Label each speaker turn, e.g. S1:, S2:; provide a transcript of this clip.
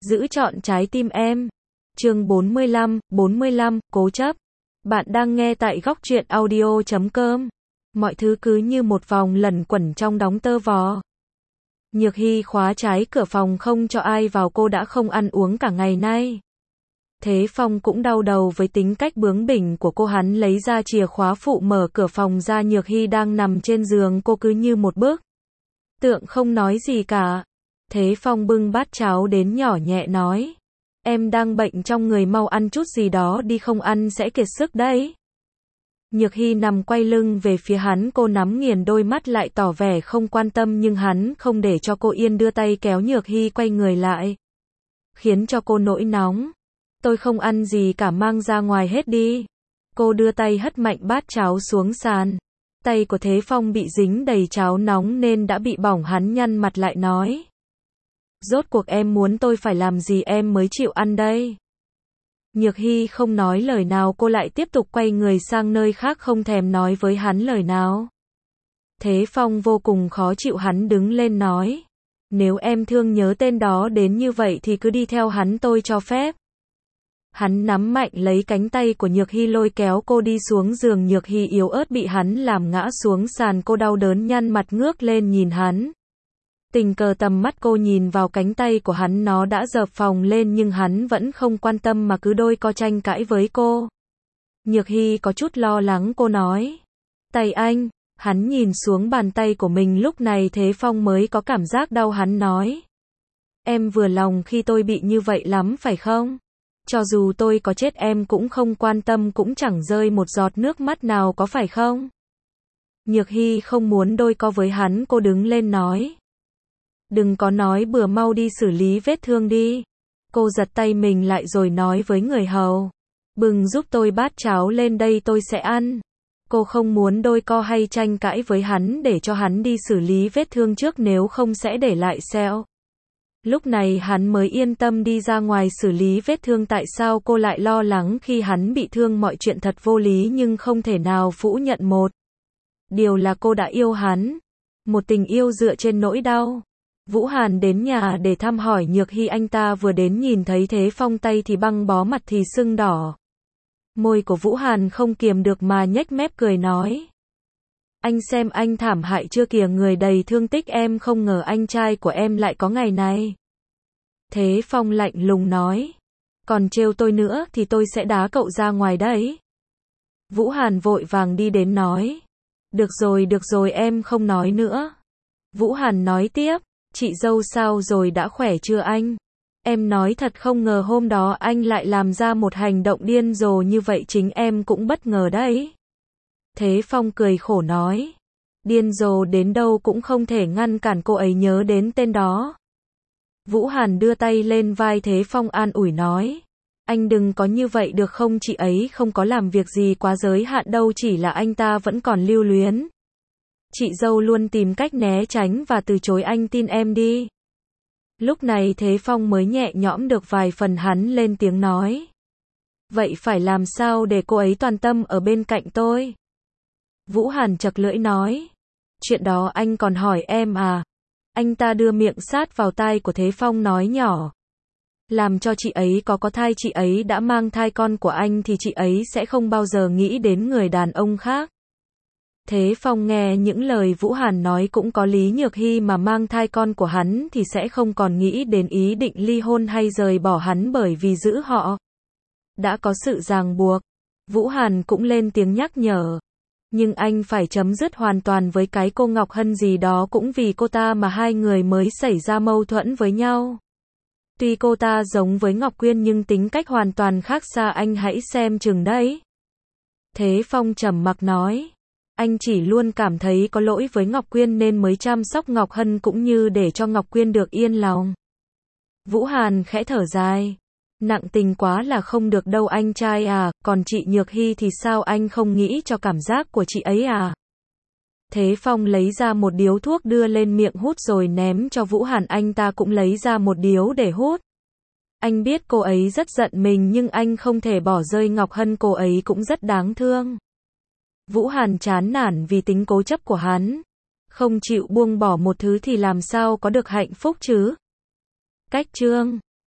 S1: Giữ trọn trái tim em. Chương 45, cố chấp. Bạn đang nghe tại góc truyện audio.com. Mọi thứ cứ như một vòng lẩn quẩn trong đóng tơ vò. Nhược Hy khóa trái cửa phòng không cho ai vào, cô đã không ăn uống cả ngày nay. Thế Phong cũng đau đầu với tính cách bướng bỉnh của cô, hắn lấy ra chìa khóa phụ mở cửa phòng ra. Nhược Hy đang nằm trên giường, cô cứ như một bức tượng không nói gì cả. Thế Phong bưng bát cháo đến nhỏ nhẹ nói: em đang bệnh trong người, mau ăn chút gì đó đi, không ăn sẽ kiệt sức đấy. Nhược Hy nằm quay lưng về phía hắn, cô nắm nghiền đôi mắt lại tỏ vẻ không quan tâm, nhưng hắn không để cho cô yên, đưa tay kéo Nhược Hy quay người lại, khiến cho cô nổi nóng. Tôi không ăn gì cả, mang ra ngoài hết đi. Cô đưa tay hất mạnh bát cháo xuống sàn. Tay của Thế Phong bị dính đầy cháo nóng nên đã bị bỏng, hắn nhăn mặt lại nói: rốt cuộc em muốn tôi phải làm gì em mới chịu ăn đây? Nhược Hy không nói lời nào, cô lại tiếp tục quay người sang nơi khác, không thèm nói với hắn lời nào. Thế Phong vô cùng khó chịu, hắn đứng lên nói: nếu em thương nhớ tên đó đến như vậy thì cứ đi theo hắn, tôi cho phép. Hắn nắm mạnh lấy cánh tay của Nhược Hy lôi kéo cô đi xuống giường. Nhược Hy yếu ớt bị hắn làm ngã xuống sàn, cô đau đớn nhăn mặt ngước lên nhìn hắn. Tình cờ tầm mắt cô nhìn vào cánh tay của hắn, nó đã dợp phồng lên nhưng hắn vẫn không quan tâm mà cứ đôi co tranh cãi với cô. Nhược Hy có chút lo lắng, cô nói: tay anh. Hắn nhìn xuống bàn tay của mình, lúc này Thế Phong mới có cảm giác đau, hắn nói: em vừa lòng khi tôi bị như vậy lắm phải không? Cho dù tôi có chết em cũng không quan tâm, cũng chẳng rơi một giọt nước mắt nào, có phải không? Nhược Hy không muốn đôi co với hắn, cô đứng lên nói: đừng có nói bừa, mau đi xử lý vết thương đi. Cô giật tay mình lại rồi nói với người hầu: bừng giúp tôi bát cháo lên đây, tôi sẽ ăn. Cô không muốn đôi co hay tranh cãi với hắn, để cho hắn đi xử lý vết thương trước, nếu không sẽ để lại sẹo. Lúc này hắn mới yên tâm đi ra ngoài xử lý vết thương. Tại sao cô lại lo lắng khi hắn bị thương? Mọi chuyện thật vô lý, nhưng không thể nào phủ nhận một điều là cô đã yêu hắn. Một tình yêu dựa trên nỗi đau. Vũ Hàn đến nhà để thăm hỏi Nhược Hy, anh ta vừa đến nhìn thấy Thế Phong, tay thì băng bó, mặt thì sưng đỏ. Môi của Vũ Hàn không kiềm được mà nhếch mép cười nói: anh xem anh thảm hại chưa kìa, người đầy thương tích, em không ngờ anh trai của em lại có ngày này. Thế Phong lạnh lùng nói: còn trêu tôi nữa thì tôi sẽ đá cậu ra ngoài đấy. Vũ Hàn vội vàng đi đến nói: được rồi, em không nói nữa. Vũ Hàn nói tiếp: chị dâu sao rồi, đã khỏe chưa anh? Em nói thật, không ngờ hôm đó anh lại làm ra một hành động điên rồ như vậy, chính em cũng bất ngờ đấy. Thế Phong cười khổ nói: điên rồ đến đâu cũng không thể ngăn cản cô ấy nhớ đến tên đó. Vũ Hàn đưa tay lên vai Thế Phong an ủi nói: anh đừng có như vậy được không, chị ấy không có làm việc gì quá giới hạn đâu, chỉ là anh ta vẫn còn lưu luyến. Chị dâu luôn tìm cách né tránh và từ chối anh, tin em đi. Lúc này Thế Phong mới nhẹ nhõm được vài phần, hắn lên tiếng nói: vậy phải làm sao để cô ấy toàn tâm ở bên cạnh tôi? Vũ Hàn chật lưỡi nói: chuyện đó anh còn hỏi em à? Anh ta đưa miệng sát vào tai của Thế Phong nói nhỏ: làm cho chị ấy có thai, chị ấy đã mang thai con của anh thì chị ấy sẽ không bao giờ nghĩ đến người đàn ông khác. Thế Phong nghe những lời Vũ Hàn nói cũng có lý, Nhược Hy mà mang thai con của hắn thì sẽ không còn nghĩ đến ý định ly hôn hay rời bỏ hắn, bởi vì giữa họ đã có sự ràng buộc. Vũ Hàn cũng lên tiếng nhắc nhở: nhưng anh phải chấm dứt hoàn toàn với cái cô Ngọc Hân gì đó, cũng vì cô ta mà hai người mới xảy ra mâu thuẫn với nhau. Tuy cô ta giống với Ngọc Quyên nhưng tính cách hoàn toàn khác xa, anh hãy xem chừng đấy. Thế Phong trầm mặc nói: anh chỉ luôn cảm thấy có lỗi với Ngọc Quyên nên mới chăm sóc Ngọc Hân, cũng như để cho Ngọc Quyên được yên lòng. Vũ Hàn khẽ thở dài: nặng tình quá là không được đâu anh trai à, còn chị Nhược Hy thì sao, anh không nghĩ cho cảm giác của chị ấy à? Thế Phong lấy ra một điếu thuốc đưa lên miệng hút rồi ném cho Vũ Hàn, anh ta cũng lấy ra một điếu để hút. Anh biết cô ấy rất giận mình nhưng anh không thể bỏ rơi Ngọc Hân, cô ấy cũng rất đáng thương. Vũ Hàn chán nản vì tính cố chấp của hắn. Không chịu buông bỏ một thứ thì làm sao có được hạnh phúc chứ? Cách chương